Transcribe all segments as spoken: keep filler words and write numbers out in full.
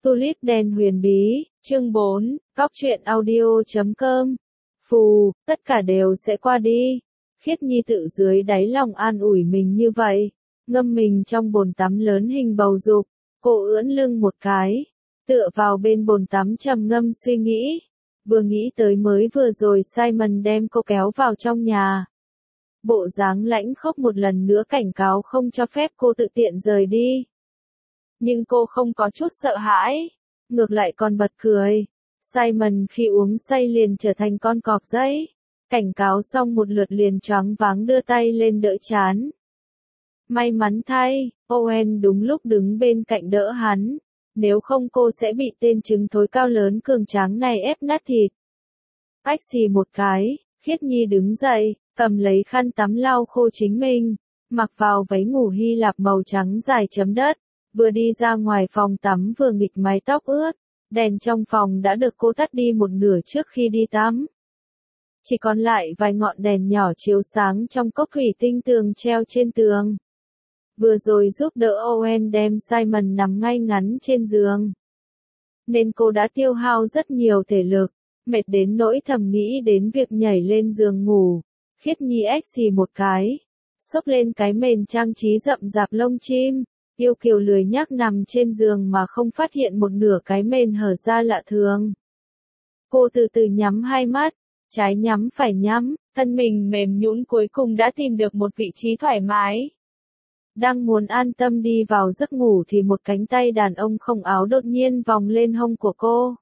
Tulip đen huyền bí, chương bốn, góc truyện audio chấm com. Phù, tất cả đều sẽ qua đi. Khiết Nhi tự dưới đáy lòng an ủi mình như vậy, ngâm mình trong bồn tắm lớn hình bầu dục, cô ưỡn lưng một cái, tựa vào bên bồn tắm trầm ngâm suy nghĩ. Vừa nghĩ tới mới vừa rồi Simon đem cô kéo vào trong nhà. Bộ dáng lãnh khốc một lần nữa cảnh cáo không cho phép cô tự tiện rời đi. Nhưng cô không có chút sợ hãi, ngược lại còn bật cười. Simon khi uống say liền trở thành con cọp giấy. Cảnh cáo xong một lượt liền choáng váng đưa tay lên đỡ chán. May mắn thay, Owen đúng lúc đứng bên cạnh đỡ hắn. Nếu không cô sẽ bị tên trứng thối cao lớn cường tráng này ép nát thịt. Ách xì một cái, Khiết Nhi đứng dậy, cầm lấy khăn tắm lau khô chính mình, mặc vào váy ngủ Hy Lạp màu trắng dài chấm đất, vừa đi ra ngoài phòng tắm vừa nghịch mái tóc ướt, đèn trong phòng đã được cô tắt đi một nửa trước khi đi tắm. Chỉ còn lại vài ngọn đèn nhỏ chiếu sáng trong cốc thủy tinh tường treo trên tường. Vừa rồi giúp đỡ Owen đem Simon nằm ngay ngắn trên giường, nên cô đã tiêu hao rất nhiều thể lực, mệt đến nỗi thầm nghĩ đến việc nhảy lên giường ngủ. Khiết Nhi ếch xì một cái, xốc lên cái mền trang trí rậm rạp lông chim, yêu kiều lười nhác nằm trên giường mà không phát hiện một nửa cái mền hở ra lạ thường. Cô từ từ nhắm hai mắt, trái nhắm phải nhắm, thân mình mềm nhũn cuối cùng đã tìm được một vị trí thoải mái. Đang muốn an tâm đi vào giấc ngủ thì một cánh tay đàn ông không áo đột nhiên vòng lên hông của cô.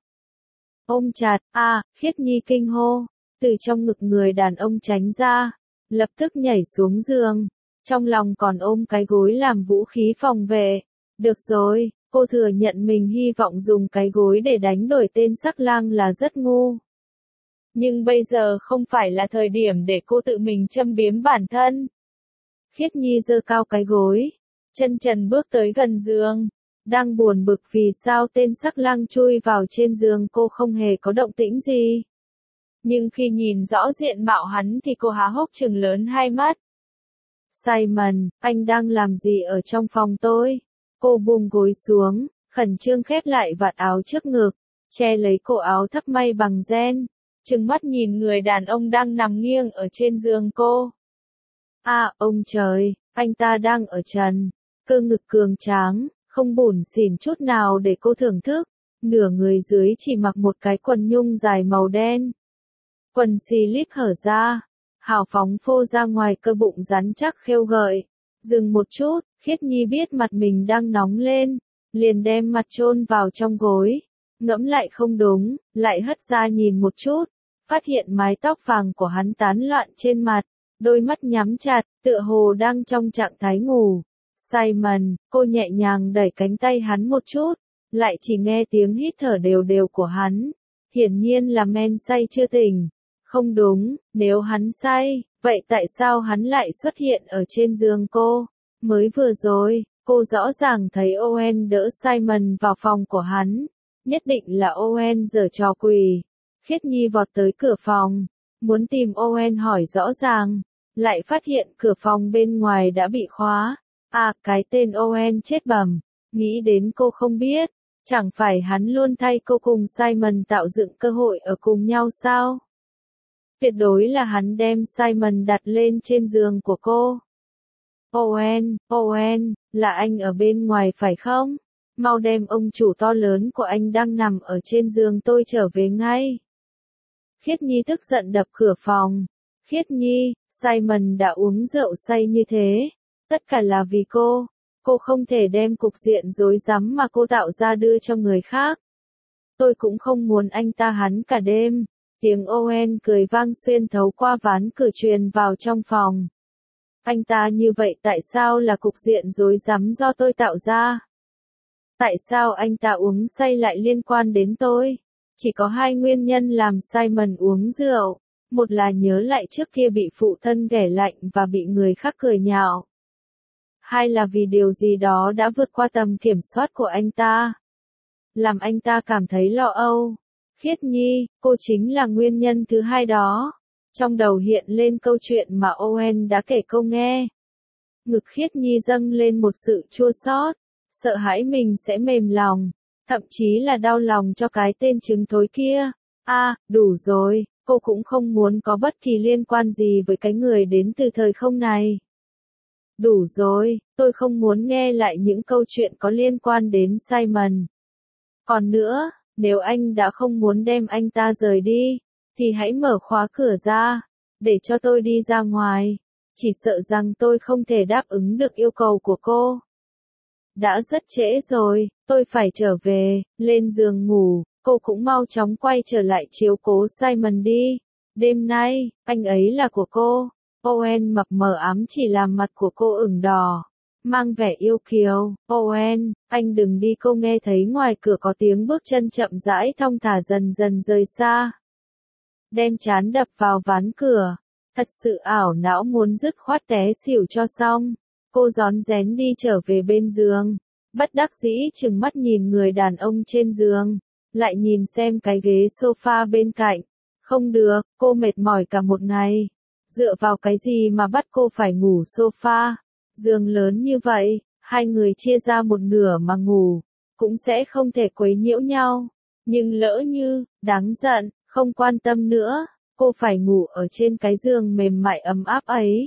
Ôm chặt, a, à, Khiết Nhi kinh hô, từ trong ngực người đàn ông tránh ra, lập tức nhảy xuống giường, trong lòng còn ôm cái gối làm vũ khí phòng vệ. Được rồi, cô thừa nhận mình hy vọng dùng cái gối để đánh đổi tên sắc lang là rất ngu. Nhưng bây giờ không phải là thời điểm để cô tự mình châm biếm bản thân. Khiết Nhi giơ cao cái gối, chân trần bước tới gần giường, đang buồn bực vì sao tên sắc lang chui vào trên giường cô không hề có động tĩnh gì. Nhưng khi nhìn rõ diện mạo hắn thì cô há hốc trừng lớn hai mắt. Simon, anh đang làm gì ở trong phòng tôi? Cô buông gối xuống, khẩn trương khép lại vạt áo trước ngực, che lấy cổ áo thấp may bằng ren, trừng mắt nhìn người đàn ông đang nằm nghiêng ở trên giường cô. À, ông trời, anh ta đang ở trần, cơ ngực cường tráng, không bủn xỉn chút nào để cô thưởng thức, nửa người dưới chỉ mặc một cái quần nhung dài màu đen. Quần slip hở ra, hào phóng phô ra ngoài cơ bụng rắn chắc khêu gợi. Dừng một chút, Khiết Nhi biết mặt mình đang nóng lên, liền đem mặt chôn vào trong gối, ngẫm lại không đúng, lại hất ra nhìn một chút, phát hiện mái tóc vàng của hắn tán loạn trên mặt, đôi mắt nhắm chặt, tựa hồ đang trong trạng thái ngủ. Simon, cô nhẹ nhàng đẩy cánh tay hắn một chút, lại chỉ nghe tiếng hít thở đều đều của hắn, hiển nhiên là men say chưa tỉnh. Không đúng, nếu hắn say, vậy tại sao hắn lại xuất hiện ở trên giường cô? Mới vừa rồi, cô rõ ràng thấy Owen đỡ Simon vào phòng của hắn, nhất định là Owen giở trò quỷ. Khiết Nhi vọt tới cửa phòng, muốn tìm Owen hỏi rõ ràng, lại phát hiện cửa phòng bên ngoài đã bị khóa. À, cái tên Owen chết bẩm, nghĩ đến cô không biết, chẳng phải hắn luôn thay cô cùng Simon tạo dựng cơ hội ở cùng nhau sao? Tuyệt đối là hắn đem Simon đặt lên trên giường của cô. Owen, Owen, là anh ở bên ngoài phải không? Mau đem ông chủ to lớn của anh đang nằm ở trên giường tôi trở về ngay. Khiết Nhi tức giận đập cửa phòng. Khiết Nhi, Simon đã uống rượu say như thế. Tất cả là vì cô. Cô không thể đem cục diện rối rắm mà cô tạo ra đưa cho người khác. Tôi cũng không muốn anh ta hắn cả đêm. Tiếng Owen cười vang xuyên thấu qua ván cửa truyền vào trong phòng. Anh ta như vậy tại sao là cục diện rối rắm do tôi tạo ra? Tại sao anh ta uống say lại liên quan đến tôi? Chỉ có hai nguyên nhân làm Simon uống rượu. Một là nhớ lại trước kia bị phụ thân ghẻ lạnh và bị người khác cười nhạo. Hai là vì điều gì đó đã vượt qua tầm kiểm soát của anh ta, làm anh ta cảm thấy lo âu. Khiết Nhi, cô chính là nguyên nhân thứ hai đó. Trong đầu hiện lên câu chuyện mà Owen đã kể cô nghe. Ngực Khiết Nhi dâng lên một sự chua xót, sợ hãi mình sẽ mềm lòng. thậm chí là đau lòng cho cái tên trứng thối kia. À, đủ rồi, cô cũng không muốn có bất kỳ liên quan gì với cái người đến từ thời không này. Đủ rồi, tôi không muốn nghe lại những câu chuyện có liên quan đến Simon. Còn nữa, nếu anh đã không muốn đem anh ta rời đi, thì hãy mở khóa cửa ra, để cho tôi đi ra ngoài. Chỉ sợ rằng tôi không thể đáp ứng được yêu cầu của cô. Đã rất trễ rồi, tôi phải trở về, lên giường ngủ, cô cũng mau chóng quay trở lại chiếu cố Simon đi. Đêm nay, anh ấy là của cô. Owen mập mờ ám chỉ làm mặt của cô ửng đỏ, mang vẻ yêu kiều. Owen, anh đừng đi, cô nghe thấy ngoài cửa có tiếng bước chân chậm rãi thong thả dần dần rời xa. Đem trán đập vào ván cửa, thật sự ảo não muốn dứt khoát té xỉu cho xong. Cô rón rén đi trở về bên giường, bất đắc dĩ trừng mắt nhìn người đàn ông trên giường, lại nhìn xem cái ghế sofa bên cạnh. Không được, cô mệt mỏi cả một ngày. Dựa vào cái gì mà bắt cô phải ngủ sofa? Giường lớn như vậy, hai người chia ra một nửa mà ngủ, cũng sẽ không thể quấy nhiễu nhau. Nhưng lỡ như, đáng giận, không quan tâm nữa, cô phải ngủ ở trên cái giường mềm mại ấm áp ấy.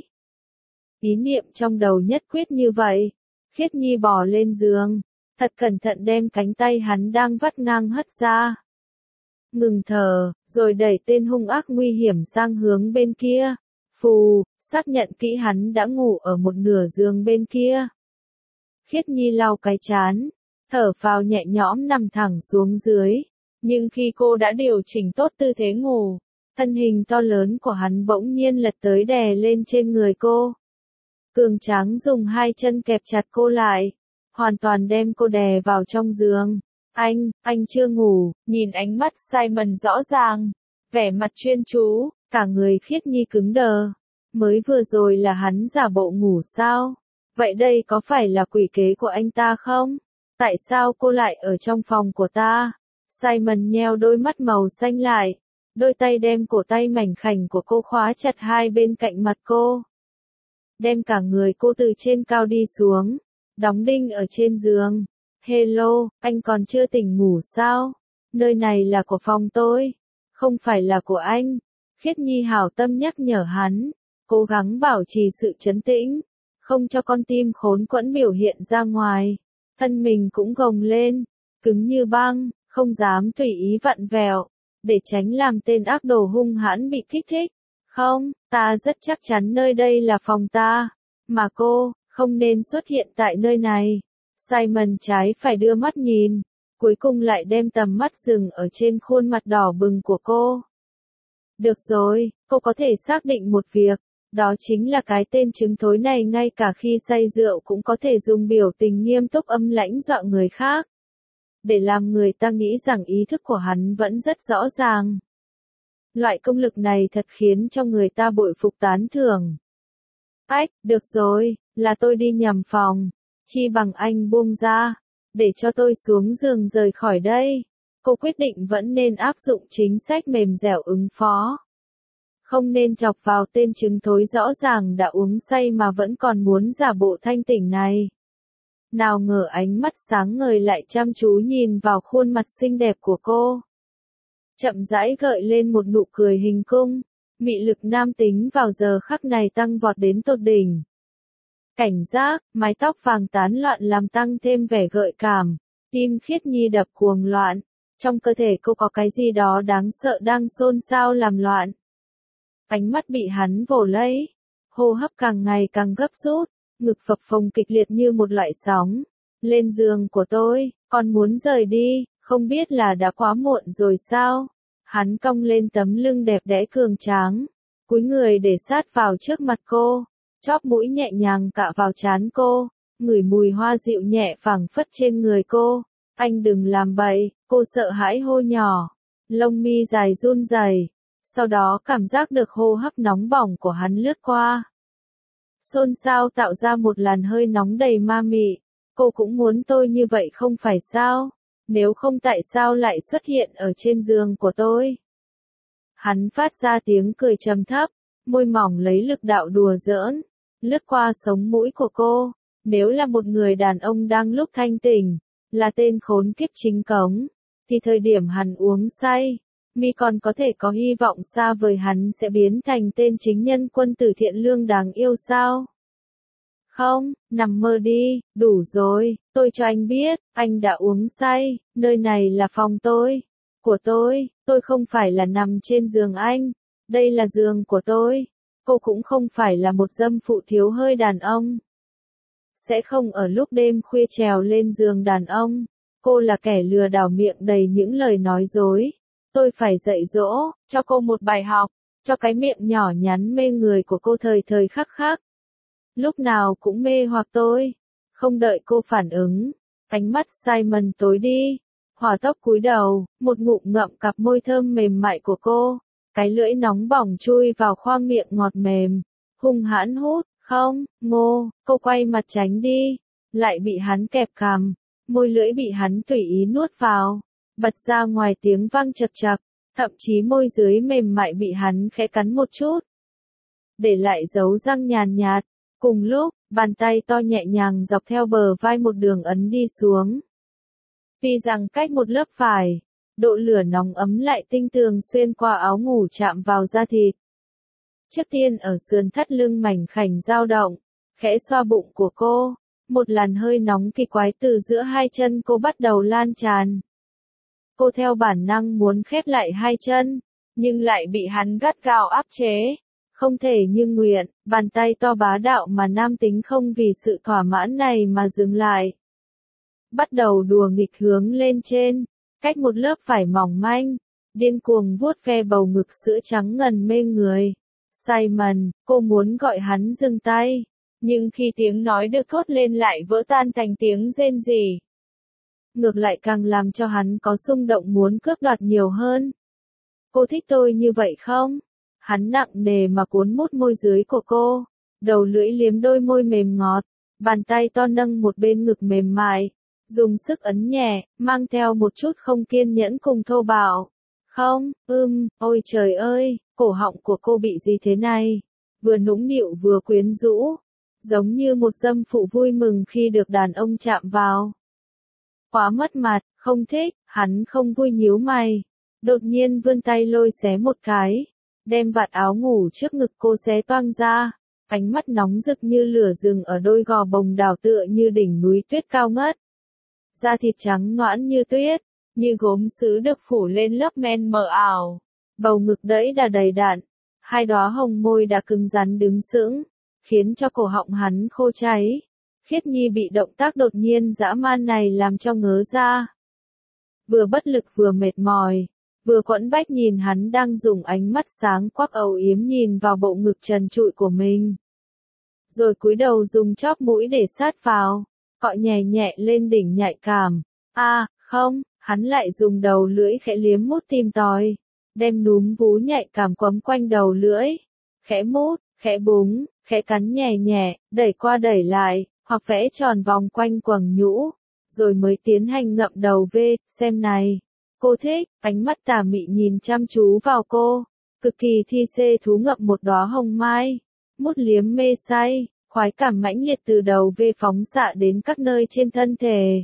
Ý niệm trong đầu nhất quyết như vậy. Khiết Nhi bò lên giường, thật cẩn thận đem cánh tay hắn đang vắt ngang hất ra. Ngừng thở, rồi đẩy tên hung ác nguy hiểm sang hướng bên kia. Phù, xác nhận kỹ hắn đã ngủ ở một nửa giường bên kia. Khiết Nhi lau cái trán, thở phào nhẹ nhõm nằm thẳng xuống dưới. Nhưng khi cô đã điều chỉnh tốt tư thế ngủ, thân hình to lớn của hắn bỗng nhiên lật tới đè lên trên người cô. Cường tráng dùng hai chân kẹp chặt cô lại, hoàn toàn đem cô đè vào trong giường. Anh, anh chưa ngủ, nhìn ánh mắt Simon rõ ràng, vẻ mặt chuyên chú, cả người Khiết Nhi cứng đờ. Mới vừa rồi là hắn giả bộ ngủ sao? Vậy đây có phải là quỷ kế của anh ta không? Tại sao cô lại ở trong phòng của ta? Simon nheo đôi mắt màu xanh lại, đôi tay đem cổ tay mảnh khảnh của cô khóa chặt hai bên cạnh mặt cô. Đem cả người cô từ trên cao đi xuống, đóng đinh ở trên giường. Hello, anh còn chưa tỉnh ngủ sao? Nơi này là của phòng tôi, không phải là của anh. Khiết Nhi hảo tâm nhắc nhở hắn, cố gắng bảo trì sự trấn tĩnh, không cho con tim khốn quẫn biểu hiện ra ngoài. Thân mình cũng gồng lên, cứng như băng, không dám tùy ý vặn vẹo, để tránh làm tên ác đồ hung hãn bị kích thích. Không, ta rất chắc chắn nơi đây là phòng ta, mà cô, không nên xuất hiện tại nơi này. Simon trái phải đưa mắt nhìn, cuối cùng lại đem tầm mắt dừng ở trên khuôn mặt đỏ bừng của cô. Được rồi, cô có thể xác định một việc, đó chính là cái tên trứng thối này ngay cả khi say rượu cũng có thể dùng biểu tình nghiêm túc âm lãnh dọa người khác, để làm người ta nghĩ rằng ý thức của hắn vẫn rất rõ ràng. Loại công lực này thật khiến cho người ta bội phục tán thưởng. Ách, được rồi, là tôi đi nhầm phòng, chi bằng anh buông ra, để cho tôi xuống giường rời khỏi đây. Cô quyết định vẫn nên áp dụng chính sách mềm dẻo ứng phó. Không nên chọc vào tên trứng thối rõ ràng đã uống say mà vẫn còn muốn giả bộ thanh tỉnh này. Nào ngờ ánh mắt sáng ngời lại chăm chú nhìn vào khuôn mặt xinh đẹp của cô. Chậm rãi gợi lên một nụ cười hình cung, mị lực nam tính vào giờ khắc này tăng vọt đến tột đỉnh. Cảnh giác, mái tóc vàng tán loạn làm tăng thêm vẻ gợi cảm, tim Khiết Nhi đập cuồng loạn, trong cơ thể cô có cái gì đó đáng sợ đang xôn xao làm loạn. Ánh mắt bị hắn vồ lấy, hô hấp càng ngày càng gấp rút, ngực phập phồng kịch liệt như một loại sóng. Lên giường của tôi, con muốn rời đi, không biết là đã quá muộn rồi sao? Hắn cong lên tấm lưng đẹp đẽ cường tráng, cúi người để sát vào trước mặt cô, chóp mũi nhẹ nhàng cạ vào trán cô, ngửi mùi hoa dịu nhẹ phảng phất trên người cô. Anh đừng làm bậy, cô sợ hãi hô nhỏ, lông mi dài run rẩy, sau đó cảm giác được hô hấp nóng bỏng của hắn lướt qua. Xôn xao tạo ra một làn hơi nóng đầy ma mị, cô cũng muốn tôi như vậy không phải sao? Nếu không tại sao lại xuất hiện ở trên giường của tôi? Hắn phát ra tiếng cười trầm thấp, môi mỏng lấy lực đạo đùa giỡn, lướt qua sống mũi của cô. Nếu là một người đàn ông đang lúc thanh tỉnh, là tên khốn kiếp chính cống, thì thời điểm hắn uống say, mi còn có thể có hy vọng xa vời hắn sẽ biến thành tên chính nhân quân tử thiện lương đáng yêu sao? Không, nằm mơ đi, đủ rồi, tôi cho anh biết, anh đã uống say, nơi này là phòng tôi, của tôi, tôi không phải là nằm trên giường anh, đây là giường của tôi, cô cũng không phải là một dâm phụ thiếu hơi đàn ông. Sẽ không ở lúc đêm khuya trèo lên giường đàn ông, cô là kẻ lừa đảo miệng đầy những lời nói dối. Tôi phải dạy dỗ, cho cô một bài học, cho cái miệng nhỏ nhắn mê người của cô thời thời khắc khắc. Lúc nào cũng mê hoặc tôi. Không đợi cô phản ứng, ánh mắt Simon tối đi, hỏa tốc cúi đầu, một ngụm ngậm cặp môi thơm mềm mại của cô, cái lưỡi nóng bỏng chui vào khoang miệng ngọt mềm, hung hãn hút, không, ngô, cô quay mặt tránh đi, lại bị hắn kẹp cằm, môi lưỡi bị hắn tùy ý nuốt vào. Bật ra ngoài tiếng vang chật chật, thậm chí môi dưới mềm mại bị hắn khẽ cắn một chút. Để lại dấu răng nhàn nhạt, cùng lúc, bàn tay to nhẹ nhàng dọc theo bờ vai một đường ấn đi xuống. Tuy rằng cách một lớp vải, độ lửa nóng ấm lại tinh tường xuyên qua áo ngủ chạm vào da thịt. Trước tiên ở sườn thắt lưng mảnh khảnh dao động, khẽ xoa bụng của cô, một làn hơi nóng kỳ quái từ giữa hai chân cô bắt đầu lan tràn. Cô theo bản năng muốn khép lại hai chân, nhưng lại bị hắn gắt gao áp chế. Không thể như nguyện, bàn tay to bá đạo mà nam tính không vì sự thỏa mãn này mà dừng lại. Bắt đầu đùa nghịch hướng lên trên, cách một lớp vải mỏng manh, điên cuồng vuốt ve bầu ngực sữa trắng ngần mê người. Simon, cô muốn gọi hắn dừng tay, nhưng khi tiếng nói được thốt lên lại vỡ tan thành tiếng rên rỉ. Ngược lại càng làm cho hắn có xung động muốn cướp đoạt nhiều hơn. Cô thích tôi như vậy không? Hắn nặng nề mà cuốn mút môi dưới của cô, đầu lưỡi liếm đôi môi mềm ngọt, bàn tay to nâng một bên ngực mềm mại, dùng sức ấn nhẹ, mang theo một chút không kiên nhẫn cùng thô bạo. Không, ưm, ôi trời ơi, cổ họng của cô bị gì thế này? Vừa nũng nịu vừa quyến rũ, giống như một dâm phụ vui mừng khi được đàn ông chạm vào. Quá mất mặt, không thích, hắn không vui nhíu mày. Đột nhiên vươn tay lôi xé một cái, đem vạt áo ngủ trước ngực cô xé toang ra, ánh mắt nóng rực như lửa rừng ở đôi gò bồng đào tựa như đỉnh núi tuyết cao ngất. Da thịt trắng nõn như tuyết, như gốm sứ được phủ lên lớp men mờ ảo, bầu ngực đẫy đà đầy đặn, hai đóa hồng môi đã cứng rắn đứng sững, khiến cho cổ họng hắn khô cháy. Khiết Nhi bị động tác đột nhiên dã man này làm cho ngớ ra. Vừa bất lực vừa mệt mỏi, vừa quẫn bách nhìn hắn đang dùng ánh mắt sáng quắc âu yếm nhìn vào bộ ngực trần trụi của mình. Rồi cúi đầu dùng chóp mũi để sát vào, cọ nhẹ nhẹ lên đỉnh nhạy cảm. A, à, không, hắn lại dùng đầu lưỡi khẽ liếm mút tìm tòi, đem núm vú nhạy cảm quấn quanh đầu lưỡi, khẽ mút, khẽ búng, khẽ cắn nhẹ nhẹ, đẩy qua đẩy lại, hoặc vẽ tròn vòng quanh quầng nhũ, rồi mới tiến hành ngậm đầu về, xem này. Cô thích, ánh mắt tà mị nhìn chăm chú vào cô, cực kỳ thi xê thú ngậm một đóa hồng mai, mút liếm mê say, khoái cảm mãnh liệt từ đầu về phóng xạ đến các nơi trên thân thể.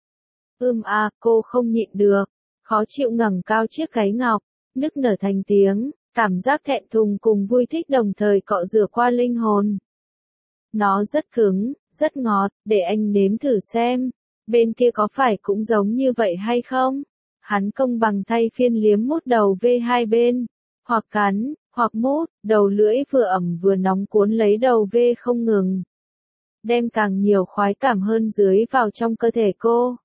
Ưm a, cô không nhịn được, khó chịu ngẩng cao chiếc gáy ngọc, nức nở thành tiếng, cảm giác thẹn thùng cùng vui thích đồng thời cọ rửa qua linh hồn. Nó rất cứng, rất ngọt, để anh nếm thử xem, bên kia có phải cũng giống như vậy hay không? Hắn công bằng thay phiên liếm mút đầu về hai bên, hoặc cắn, hoặc mút, đầu lưỡi vừa ẩm vừa nóng cuốn lấy đầu về không ngừng. Đem càng nhiều khoái cảm hơn dưới vào trong cơ thể cô.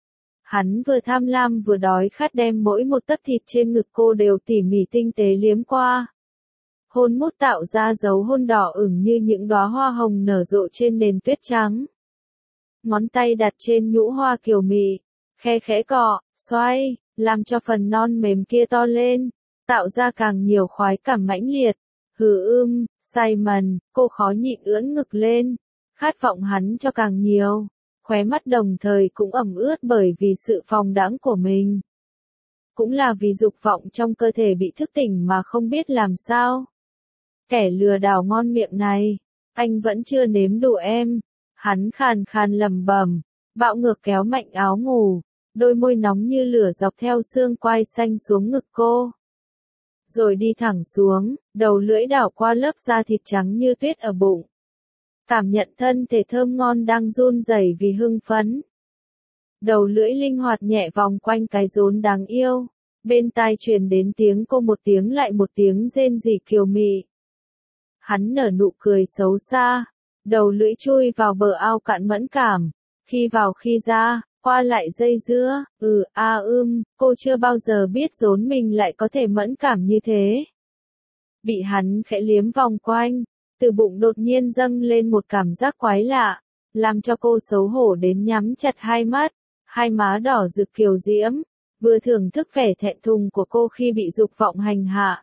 Hắn vừa tham lam vừa đói khát đem mỗi một tấc thịt trên ngực cô đều tỉ mỉ tinh tế liếm qua. Hôn mút tạo ra dấu hôn đỏ ửng như những đóa hoa hồng nở rộ trên nền tuyết trắng. Ngón tay đặt trên nhũ hoa kiều mị, khe khẽ cọ, xoay, làm cho phần non mềm kia to lên, tạo ra càng nhiều khoái cảm mãnh liệt. Hừ ưm, Simon, cô khó nhịn ưỡn ngực lên, khát vọng hắn cho càng nhiều, khóe mắt đồng thời cũng ẩm ướt bởi vì sự phóng đãng của mình. Cũng là vì dục vọng trong cơ thể bị thức tỉnh mà không biết làm sao. Kẻ lừa đảo ngon miệng này, anh vẫn chưa nếm đủ em. Hắn khàn khàn lẩm bẩm, Bạo ngược kéo mạnh áo ngủ, đôi môi nóng như lửa dọc theo xương quai xanh xuống ngực cô. Rồi đi thẳng xuống, đầu lưỡi đảo qua lớp da thịt trắng như tuyết ở bụng. Cảm nhận thân thể thơm ngon đang run rẩy vì hưng phấn. Đầu lưỡi linh hoạt nhẹ vòng quanh cái rốn đáng yêu. Bên tai truyền đến tiếng cô một tiếng lại một tiếng rên rỉ kiều mị. Hắn nở nụ cười xấu xa, đầu lưỡi chui vào bờ ao cạn mẫn cảm, khi vào khi ra, qua lại dây dưa, ừ a à, ưm, cô chưa bao giờ biết rốn mình lại có thể mẫn cảm như thế. Bị hắn khẽ liếm vòng quanh, từ bụng đột nhiên dâng lên một cảm giác quái lạ, làm cho cô xấu hổ đến nhắm chặt hai mắt, hai má đỏ rực kiều diễm, vừa thưởng thức vẻ thẹn thùng của cô khi bị dục vọng hành hạ.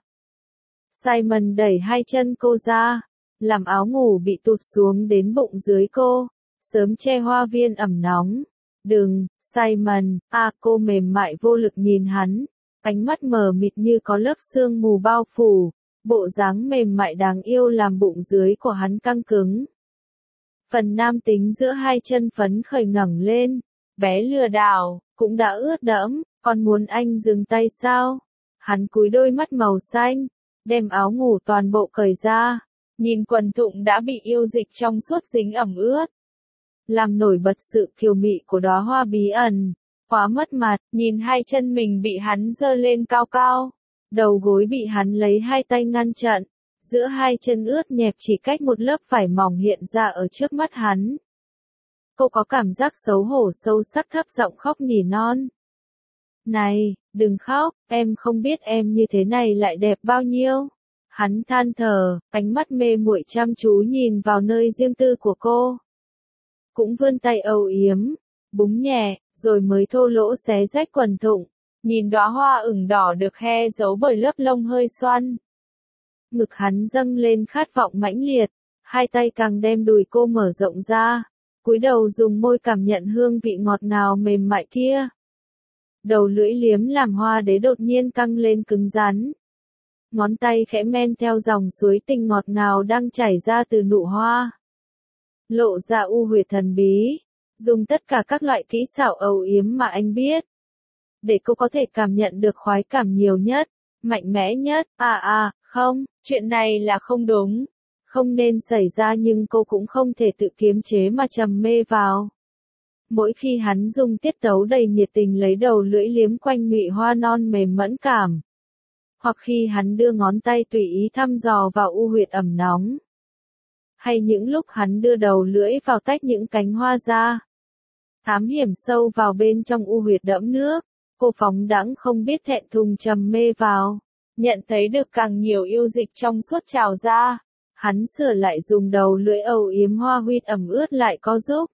Simon đẩy hai chân cô ra, làm áo ngủ bị tụt xuống đến bụng dưới cô, sớm che hoa viên ẩm nóng. Đừng, Simon, à cô mềm mại vô lực nhìn hắn, ánh mắt mờ mịt như có lớp sương mù bao phủ, bộ dáng mềm mại đáng yêu làm bụng dưới của hắn căng cứng. Phần nam tính giữa hai chân phấn khởi ngẩng lên, bé lừa đảo, cũng đã ướt đẫm, còn muốn anh dừng tay sao? Hắn cúi đôi mắt màu xanh, đem áo ngủ toàn bộ cởi ra, nhìn quần thụng đã bị yêu dịch trong suốt dính ẩm ướt. Làm nổi bật sự kiều mị của đóa hoa bí ẩn, quá mất mặt, nhìn hai chân mình bị hắn giơ lên cao cao, đầu gối bị hắn lấy hai tay ngăn chặn, giữa hai chân ướt nhẹp chỉ cách một lớp vải mỏng hiện ra ở trước mắt hắn. Cô có cảm giác xấu hổ sâu sắc thấp giọng khóc nỉ non. Này, đừng khóc, em không biết em như thế này lại đẹp bao nhiêu. Hắn than thở, ánh mắt mê muội chăm chú nhìn vào nơi riêng tư của cô. Cũng vươn tay âu yếm, búng nhẹ, rồi mới thô lỗ xé rách quần thụng, nhìn đóa hoa ửng đỏ được he giấu bởi lớp lông hơi xoăn. Ngực hắn dâng lên khát vọng mãnh liệt, hai tay càng đem đùi cô mở rộng ra, cúi đầu dùng môi cảm nhận hương vị ngọt ngào mềm mại kia. Đầu lưỡi liếm làm hoa đế đột nhiên căng lên cứng rắn. Ngón tay khẽ men theo dòng suối tình ngọt ngào đang chảy ra từ nụ hoa. Lộ ra u huyệt thần bí, dùng tất cả các loại kỹ xảo âu yếm mà anh biết. Để cô có thể cảm nhận được khoái cảm nhiều nhất, mạnh mẽ nhất. À à, không, chuyện này là không đúng. Không nên xảy ra nhưng cô cũng không thể tự kiềm chế mà trầm mê vào. Mỗi khi hắn dùng tiết tấu đầy nhiệt tình lấy đầu lưỡi liếm quanh nhụy hoa non mềm mẫn cảm. Hoặc khi hắn đưa ngón tay tùy ý thăm dò vào u huyệt ẩm nóng. Hay những lúc hắn đưa đầu lưỡi vào tách những cánh hoa ra. Thám hiểm sâu vào bên trong u huyệt đẫm nước, cô phóng đãng không biết thẹn thùng trầm mê vào. Nhận thấy được càng nhiều yêu dịch trong suốt trào ra. Hắn sửa lại dùng đầu lưỡi âu yếm hoa huyệt ẩm ướt lại có giúp.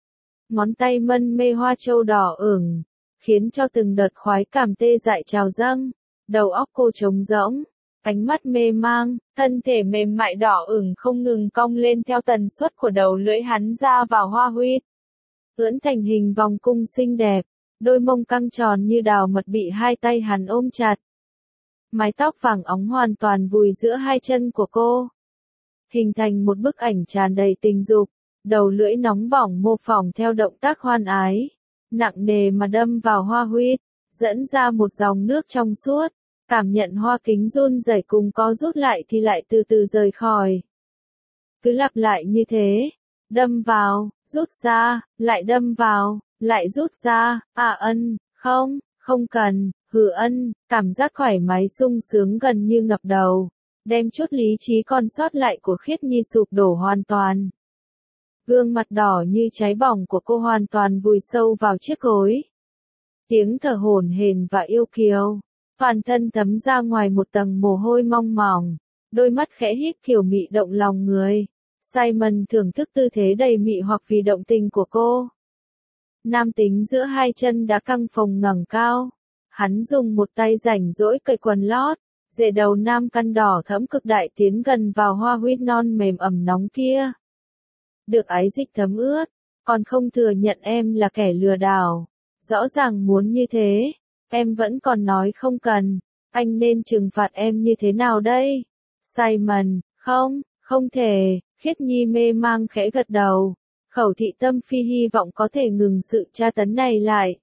Ngón tay mân mê hoa châu đỏ ửng, khiến cho từng đợt khoái cảm tê dại trào dâng, đầu óc cô trống rỗng, ánh mắt mê mang, thân thể mềm mại đỏ ửng không ngừng cong lên theo tần suất của đầu lưỡi hắn ra vào hoa huyệt. Ưỡn thành hình vòng cung xinh đẹp, đôi mông căng tròn như đào mật bị hai tay hắn ôm chặt. Mái tóc vàng óng hoàn toàn vùi giữa hai chân của cô, hình thành một bức ảnh tràn đầy tình dục. Đầu lưỡi nóng bỏng mô phỏng theo động tác hoan ái, nặng nề mà đâm vào hoa huyệt, dẫn ra một dòng nước trong suốt, cảm nhận hoa kính run rẩy cùng có rút lại thì lại từ từ rời khỏi. Cứ lặp lại như thế, đâm vào, rút ra, lại đâm vào, lại rút ra, à ân, không, không cần, hừ ân, cảm giác thoải mái sung sướng gần như ngập đầu, đem chút lý trí còn sót lại của Khiết Nhi sụp đổ hoàn toàn. Gương mặt đỏ như cháy bỏng của cô hoàn toàn vùi sâu vào chiếc gối. Tiếng thở hổn hển và yêu kiều, toàn thân thấm ra ngoài một tầng mồ hôi mong mỏng, đôi mắt khẽ híp kiều mị động lòng người. Simon thưởng thức tư thế đầy mị hoặc vì động tình của cô. Nam tính giữa hai chân đã căng phồng ngẩng cao, hắn dùng một tay rảnh rỗi cởi quần lót, dề đầu nam căn đỏ thẫm cực đại tiến gần vào hoa huyết non mềm ẩm nóng kia. Được ái dịch thấm ướt, còn không thừa nhận em là kẻ lừa đảo. Rõ ràng muốn như thế, em vẫn còn nói không cần, anh nên trừng phạt em như thế nào đây? Simon, không, không thể, Khiết Nhi mê mang khẽ gật đầu, Khẩu thị tâm phi hy vọng có thể ngừng sự tra tấn này lại.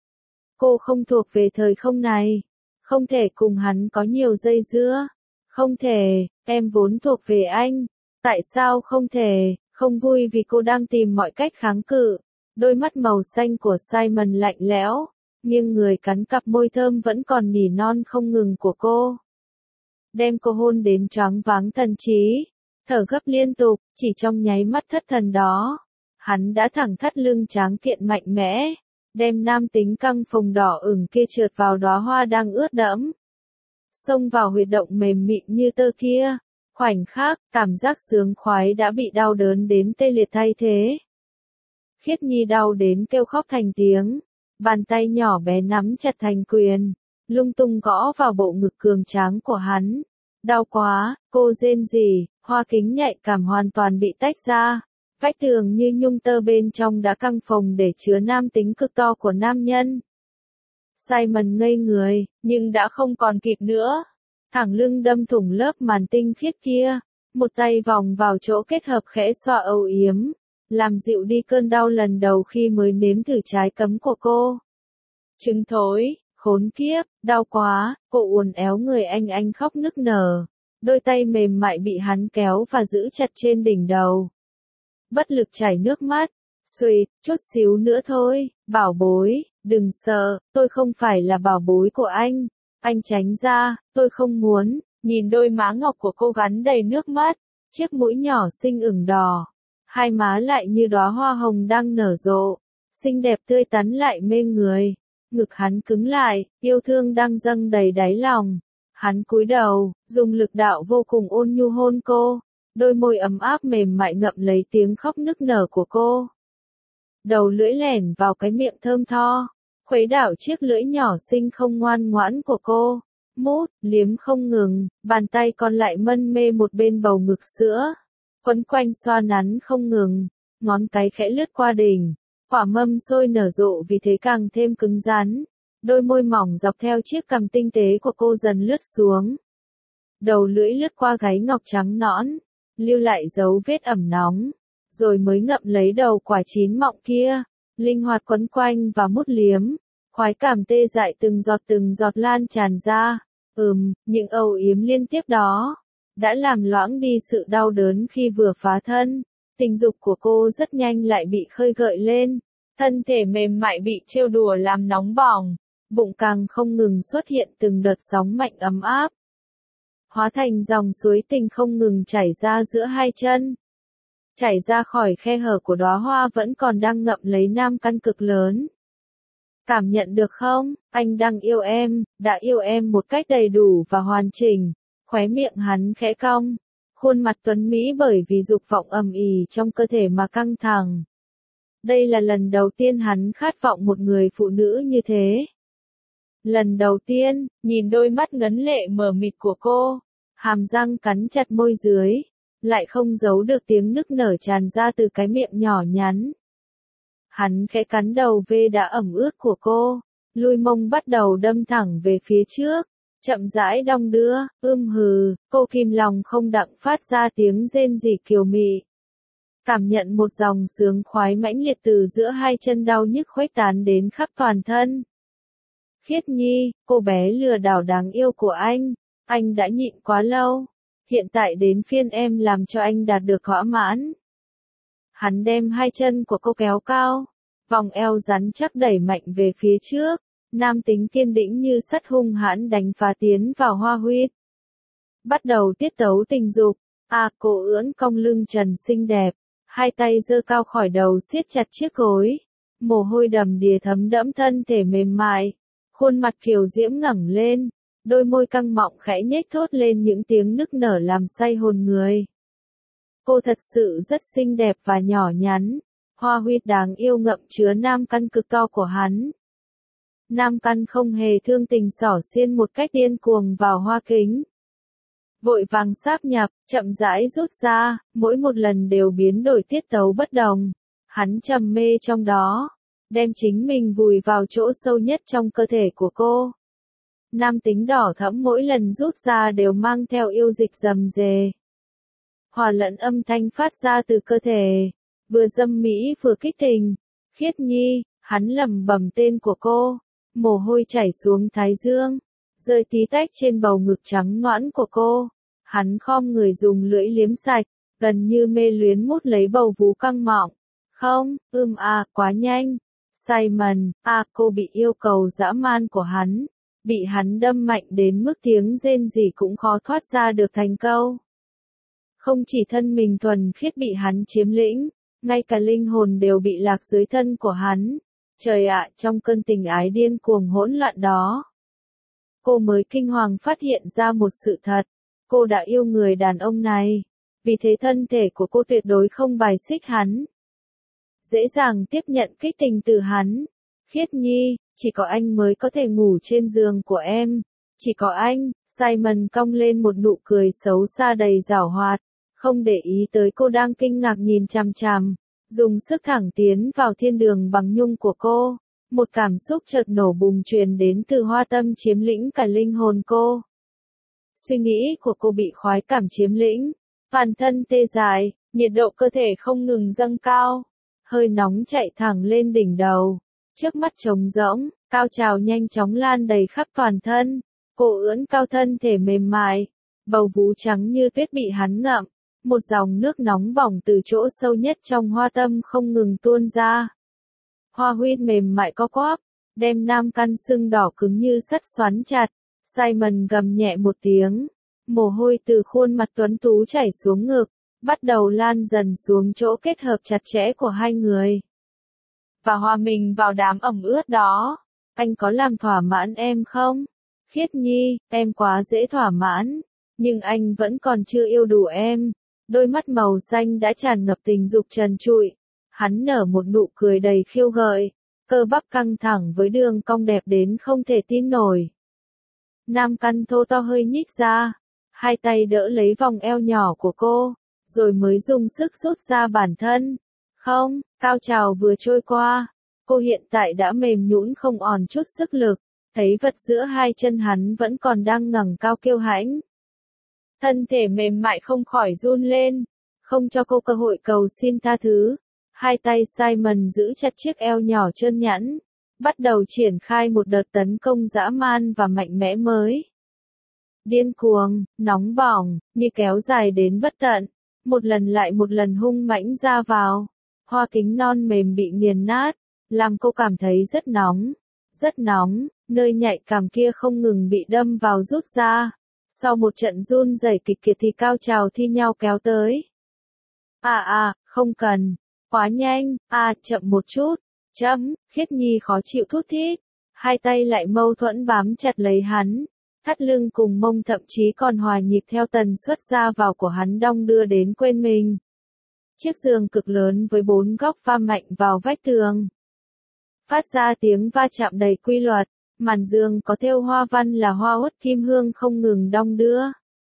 Cô không thuộc về thời không này. Không thể cùng hắn có nhiều dây dưa. Không thể, em vốn thuộc về anh. Tại sao không thể, không vui vì cô đang tìm mọi cách kháng cự. Đôi mắt màu xanh của Simon lạnh lẽo, nhưng người cắn cặp môi thơm vẫn còn nỉ non không ngừng của cô. Đem cô hôn đến choáng váng thần trí, thở gấp liên tục, chỉ trong nháy mắt thất thần đó. Hắn đã thẳng thắt lưng tráng kiện mạnh mẽ, đem nam tính căng phồng đỏ ửng kia trượt vào đóa hoa đang ướt đẫm. Xông vào huyệt động mềm mịn như tơ kia, khoảnh khắc, cảm giác sướng khoái đã bị đau đớn đến tê liệt thay thế. Khiết Nhi đau đến kêu khóc thành tiếng, bàn tay nhỏ bé nắm chặt thành quyền, lung tung gõ vào bộ ngực cường tráng của hắn. Đau quá, cô rên rỉ, hoa kính nhạy cảm hoàn toàn bị tách ra. Vách tường như nhung tơ bên trong đã căng phồng để chứa nam tính cực to của nam nhân. Simon ngây người, nhưng đã không còn kịp nữa. Thẳng lưng đâm thủng lớp màn tinh khiết kia, một tay vòng vào chỗ kết hợp khẽ xoa âu yếm, làm dịu đi cơn đau lần đầu khi mới nếm thử trái cấm của cô. Trứng thối, khốn kiếp, đau quá, cô uốn éo người anh anh khóc nức nở. Đôi tay mềm mại bị hắn kéo và giữ chặt trên đỉnh đầu. Bất lực chảy nước mắt. Sweet, chút xíu nữa thôi, bảo bối, đừng sợ, tôi không phải là bảo bối của anh. Anh tránh ra, tôi không muốn. Nhìn đôi má ngọc của cô gắn đầy nước mắt, chiếc mũi nhỏ xinh ửng đỏ, hai má lại như đóa hoa hồng đang nở rộ, xinh đẹp tươi tắn lại mê người. Ngực hắn cứng lại, yêu thương đang dâng đầy đáy lòng. Hắn cúi đầu, dùng lực đạo vô cùng ôn nhu hôn cô, đôi môi ấm áp mềm mại ngậm lấy tiếng khóc nức nở của cô. Đầu lưỡi lẻn vào cái miệng thơm tho, khuấy đảo chiếc lưỡi nhỏ xinh không ngoan ngoãn của cô. Mút, liếm không ngừng, bàn tay còn lại mân mê một bên bầu ngực sữa, quấn quanh xoa nắn không ngừng, ngón cái khẽ lướt qua đỉnh, quả mâm sôi nở rộ vì thế càng thêm cứng rắn. Đôi môi mỏng dọc theo chiếc cằm tinh tế của cô dần lướt xuống. Đầu lưỡi lướt qua gáy ngọc trắng nõn, lưu lại dấu vết ẩm nóng, rồi mới ngậm lấy đầu quả chín mọng kia, linh hoạt quấn quanh và mút liếm. Khoái cảm tê dại từng giọt từng giọt lan tràn ra. Ừm, những âu yếm liên tiếp đó đã làm loãng đi sự đau đớn khi vừa phá thân. Tình dục của cô rất nhanh lại bị khơi gợi lên, thân thể mềm mại bị trêu đùa làm nóng bỏng, bụng càng không ngừng xuất hiện từng đợt sóng mạnh ấm áp, hóa thành dòng suối tình không ngừng chảy ra giữa hai chân. Chảy ra khỏi khe hở của đóa hoa vẫn còn đang ngậm lấy nam căn cực lớn. Cảm nhận được không, anh đang yêu em, đã yêu em một cách đầy đủ và hoàn chỉnh. Khóe miệng hắn khẽ cong, khuôn mặt tuấn mỹ bởi vì dục vọng ầm ĩ trong cơ thể mà căng thẳng. Đây là lần đầu tiên hắn khát vọng một người phụ nữ như thế. Lần đầu tiên, nhìn đôi mắt ngấn lệ mờ mịt của cô, hàm răng cắn chặt môi dưới, lại không giấu được tiếng nức nở tràn ra từ cái miệng nhỏ nhắn. Hắn khẽ cắn đầu vê đã ẩm ướt của cô, lui mông bắt đầu đâm thẳng về phía trước, chậm rãi đong đưa, ưm hừ, cô kìm lòng không đặng phát ra tiếng rên rỉ kiều mị. Cảm nhận một dòng sướng khoái mãnh liệt từ giữa hai chân đau nhức khuếch tán đến khắp toàn thân. Khiết Nhi, cô bé lừa đảo đáng yêu của anh, anh đã nhịn quá lâu, hiện tại đến phiên em làm cho anh đạt được thỏa mãn. Hắn đem hai chân của cô kéo cao, vòng eo rắn chắc đẩy mạnh về phía trước, nam tính kiên định như sắt hung hãn đánh phá tiến vào hoa huyết. Bắt đầu tiết tấu tình dục, à cô ưỡn cong lưng trần xinh đẹp, hai tay giơ cao khỏi đầu siết chặt chiếc gối, mồ hôi đầm đìa thấm đẫm thân thể mềm mại, khuôn mặt kiều diễm ngẩng lên, đôi môi căng mọng khẽ nhếch thốt lên những tiếng nức nở làm say hồn người. Cô thật sự rất xinh đẹp và nhỏ nhắn, hoa huyết đáng yêu ngậm chứa nam căn cực to của hắn. Nam căn không hề thương tình xỏ xiên một cách điên cuồng vào hoa kính. Vội vàng sáp nhập, chậm rãi rút ra, mỗi một lần đều biến đổi tiết tấu bất đồng. Hắn trầm mê trong đó, đem chính mình vùi vào chỗ sâu nhất trong cơ thể của cô. Nam tính đỏ thẫm mỗi lần rút ra đều mang theo yêu dịch rầm rề. Hòa lẫn âm thanh phát ra từ cơ thể, vừa dâm mỹ vừa kích tình. Khiết Nhi, hắn lẩm bẩm tên của cô, mồ hôi chảy xuống thái dương, rơi tí tách trên bầu ngực trắng nõn của cô. Hắn khom người dùng lưỡi liếm sạch, gần như mê luyến mút lấy bầu vú căng mọng. Không, ưm à, quá nhanh. Simon, à, cô bị yêu cầu dã man của hắn, bị hắn đâm mạnh đến mức tiếng rên rỉ cũng khó thoát ra được thành câu. Không chỉ thân mình thuần khiết bị hắn chiếm lĩnh, ngay cả linh hồn đều bị lạc dưới thân của hắn. Trời ạ, trong cơn tình ái điên cuồng hỗn loạn đó, cô mới kinh hoàng phát hiện ra một sự thật. Cô đã yêu người đàn ông này, vì thế thân thể của cô tuyệt đối không bài xích hắn, dễ dàng tiếp nhận kích tình từ hắn. Khiết Nhi, chỉ có anh mới có thể ngủ trên giường của em, chỉ có anh. Simon cong lên một nụ cười xấu xa đầy giảo hoạt, không để ý tới cô đang kinh ngạc nhìn chằm chằm, dùng sức thẳng tiến vào thiên đường bằng nhung của cô. Một cảm xúc chợt nổ bùng truyền đến từ hoa tâm chiếm lĩnh cả linh hồn cô. Suy nghĩ của cô bị khoái cảm chiếm lĩnh, toàn thân tê dại, nhiệt độ cơ thể không ngừng dâng cao, hơi nóng chạy thẳng lên đỉnh đầu, trước mắt trống rỗng, cao trào nhanh chóng lan đầy khắp toàn thân. Cô ưỡn cao thân thể mềm mại, bầu vú trắng như tuyết bị hắn ngậm, một dòng nước nóng bỏng từ chỗ sâu nhất trong hoa tâm không ngừng tuôn ra. Hoa huyết mềm mại co quắp, đem nam căn sưng đỏ cứng như sắt xoắn chặt. Simon gầm nhẹ một tiếng, mồ hôi từ khuôn mặt tuấn tú chảy xuống ngực, bắt đầu lan dần xuống chỗ kết hợp chặt chẽ của hai người. Và hòa mình vào đám ẩm ướt đó. Anh có làm thỏa mãn em không? Khiết Nhi, em quá dễ thỏa mãn, nhưng anh vẫn còn chưa yêu đủ em. Đôi mắt màu xanh đã tràn ngập tình dục trần trụi. Hắn nở một nụ cười đầy khiêu gợi, cơ bắp căng thẳng với đường cong đẹp đến không thể tin nổi. Nam căn thô to hơi nhích ra, hai tay đỡ lấy vòng eo nhỏ của cô, rồi mới dùng sức rút ra bản thân. Không, cao trào vừa trôi qua, cô hiện tại đã mềm nhũn không còn chút sức lực, thấy vật giữa hai chân hắn vẫn còn đang ngẩng cao kiêu hãnh. Thân thể mềm mại không khỏi run lên, không cho cô cơ hội cầu xin tha thứ. Hai tay Simon giữ chặt chiếc eo nhỏ trơn nhẵn, bắt đầu triển khai một đợt tấn công dã man và mạnh mẽ mới. Điên cuồng, nóng bỏng, như kéo dài đến bất tận, một lần lại một lần hung mãnh ra vào. Hoa kính non mềm bị nghiền nát, làm cô cảm thấy rất nóng, rất nóng, nơi nhạy cảm kia không ngừng bị đâm vào rút ra. Sau một trận run rẩy kịch liệt thì cao trào thi nhau kéo tới. À à, không cần, quá nhanh, à, chậm một chút, chấm. Khiết Nhi khó chịu thút thít, hai tay lại mâu thuẫn bám chặt lấy hắn, thắt lưng cùng mông thậm chí còn hòa nhịp theo tần suất ra vào của hắn đong đưa đến quên mình. Chiếc giường cực lớn với bốn góc va mạnh vào vách tường, phát ra tiếng va chạm đầy quy luật. Màn giường có thêu hoa văn là hoa uất kim hương không ngừng đong đưa,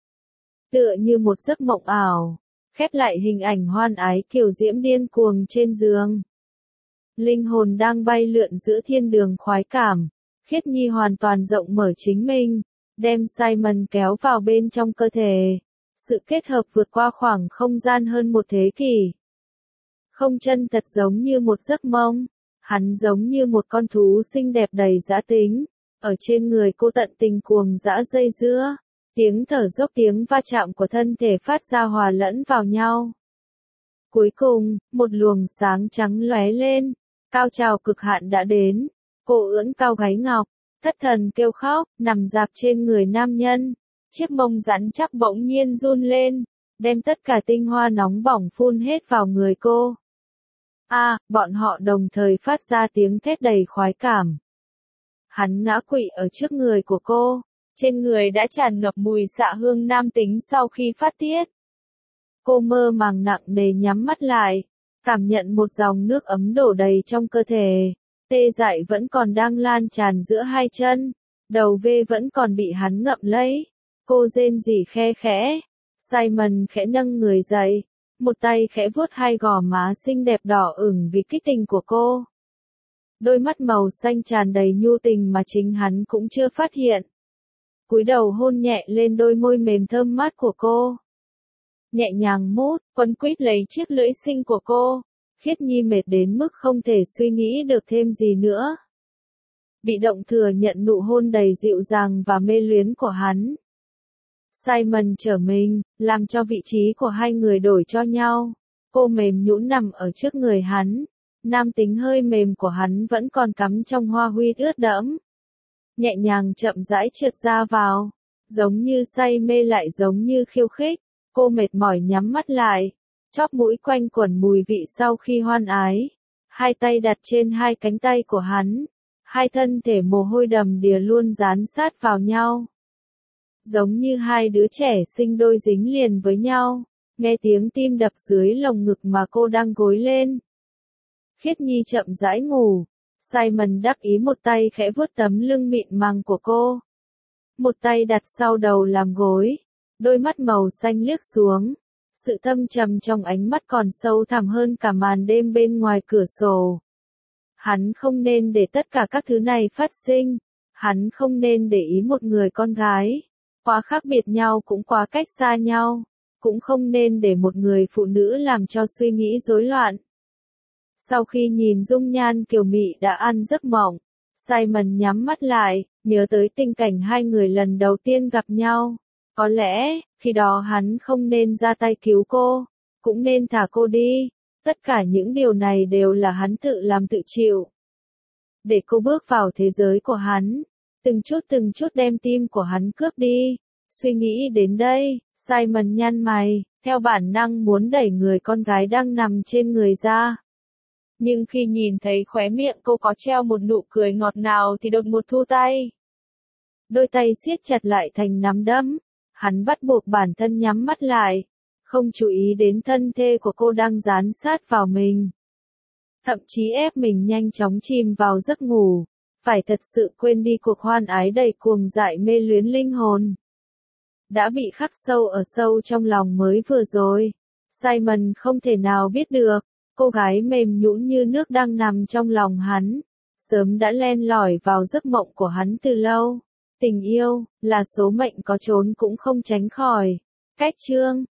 tựa như một giấc mộng ảo, khép lại hình ảnh hoan ái kiều diễm điên cuồng trên giường. Linh hồn đang bay lượn giữa thiên đường khoái cảm, Khiết Nhi hoàn toàn rộng mở chính mình, đem Simon kéo vào bên trong cơ thể. Sự kết hợp vượt qua khoảng không gian hơn một thế kỷ. Không chân thật giống như một giấc mộng, hắn giống như một con thú xinh đẹp đầy dã tính. Ở trên người cô tận tình cuồng dã dây dưa, tiếng thở dốc tiếng va chạm của thân thể phát ra hòa lẫn vào nhau. Cuối cùng, một luồng sáng trắng lóe lên, cao trào cực hạn đã đến. Cô ưỡn cao gáy ngọc, thất thần kêu khóc, nằm dạp trên người nam nhân. Chiếc mông rắn chắc bỗng nhiên run lên, đem tất cả tinh hoa nóng bỏng phun hết vào người cô. À, bọn họ đồng thời phát ra tiếng thét đầy khoái cảm. Hắn ngã quỵ ở trước người của cô, trên người đã tràn ngập mùi xạ hương nam tính sau khi phát tiết. Cô mơ màng nặng nề nhắm mắt lại, cảm nhận một dòng nước ấm đổ đầy trong cơ thể, tê dại vẫn còn đang lan tràn giữa hai chân, đầu vê vẫn còn bị hắn ngậm lấy. Cô rên rỉ khe khẽ, Simon khẽ nâng người dậy, một tay khẽ vuốt hai gò má xinh đẹp đỏ ửng vì kích tình của cô. Đôi mắt màu xanh tràn đầy nhu tình mà chính hắn cũng chưa phát hiện. Cúi đầu hôn nhẹ lên đôi môi mềm thơm mát của cô. Nhẹ nhàng mút, quấn quýt lấy chiếc lưỡi xinh của cô. Khiết Nhi mệt đến mức không thể suy nghĩ được thêm gì nữa. Bị động thừa nhận nụ hôn đầy dịu dàng và mê luyến của hắn. Simon trở mình, làm cho vị trí của hai người đổi cho nhau. Cô mềm nhũn nằm ở trước người hắn. Nam tính hơi mềm của hắn vẫn còn cắm trong hoa huy ướt đẫm. Nhẹ nhàng chậm rãi trượt ra vào. Giống như say mê lại giống như khiêu khích. Cô mệt mỏi nhắm mắt lại. Chóp mũi quanh quẩn mùi vị sau khi hoan ái. Hai tay đặt trên hai cánh tay của hắn. Hai thân thể mồ hôi đầm đìa luôn dán sát vào nhau. Giống như hai đứa trẻ sinh đôi dính liền với nhau. Nghe tiếng tim đập dưới lồng ngực mà cô đang gối lên. Khiết Nhi chậm rãi ngủ. Simon đắc ý một tay khẽ vuốt tấm lưng mịn màng của cô. Một tay đặt sau đầu làm gối. Đôi mắt màu xanh liếc xuống. Sự thâm trầm trong ánh mắt còn sâu thẳm hơn cả màn đêm bên ngoài cửa sổ. Hắn không nên để tất cả các thứ này phát sinh. Hắn không nên để ý một người con gái. Quá khác biệt nhau cũng quá cách xa nhau. Cũng không nên để một người phụ nữ làm cho suy nghĩ rối loạn. Sau khi nhìn dung nhan kiều mị đã ăn giấc mộng, Simon nhắm mắt lại, nhớ tới tình cảnh hai người lần đầu tiên gặp nhau. Có lẽ, khi đó hắn không nên ra tay cứu cô, cũng nên thả cô đi. Tất cả những điều này đều là hắn tự làm tự chịu. Để cô bước vào thế giới của hắn, từng chút từng chút đem tim của hắn cướp đi. Suy nghĩ đến đây, Simon nhăn mày, theo bản năng muốn đẩy người con gái đang nằm trên người ra. Nhưng khi nhìn thấy khóe miệng cô có treo một nụ cười ngọt ngào thì đột ngột thu tay. Đôi tay siết chặt lại thành nắm đấm. Hắn bắt buộc bản thân nhắm mắt lại, không chú ý đến thân thể của cô đang dán sát vào mình. Thậm chí ép mình nhanh chóng chìm vào giấc ngủ, phải thật sự quên đi cuộc hoan ái đầy cuồng dại mê luyến linh hồn. Đã bị khắc sâu ở sâu trong lòng mới vừa rồi. Simon không thể nào biết được, cô gái mềm nhũn như nước đang nằm trong lòng hắn, sớm đã len lỏi vào giấc mộng của hắn từ lâu. Tình yêu, là số mệnh có trốn cũng không tránh khỏi. Cách chương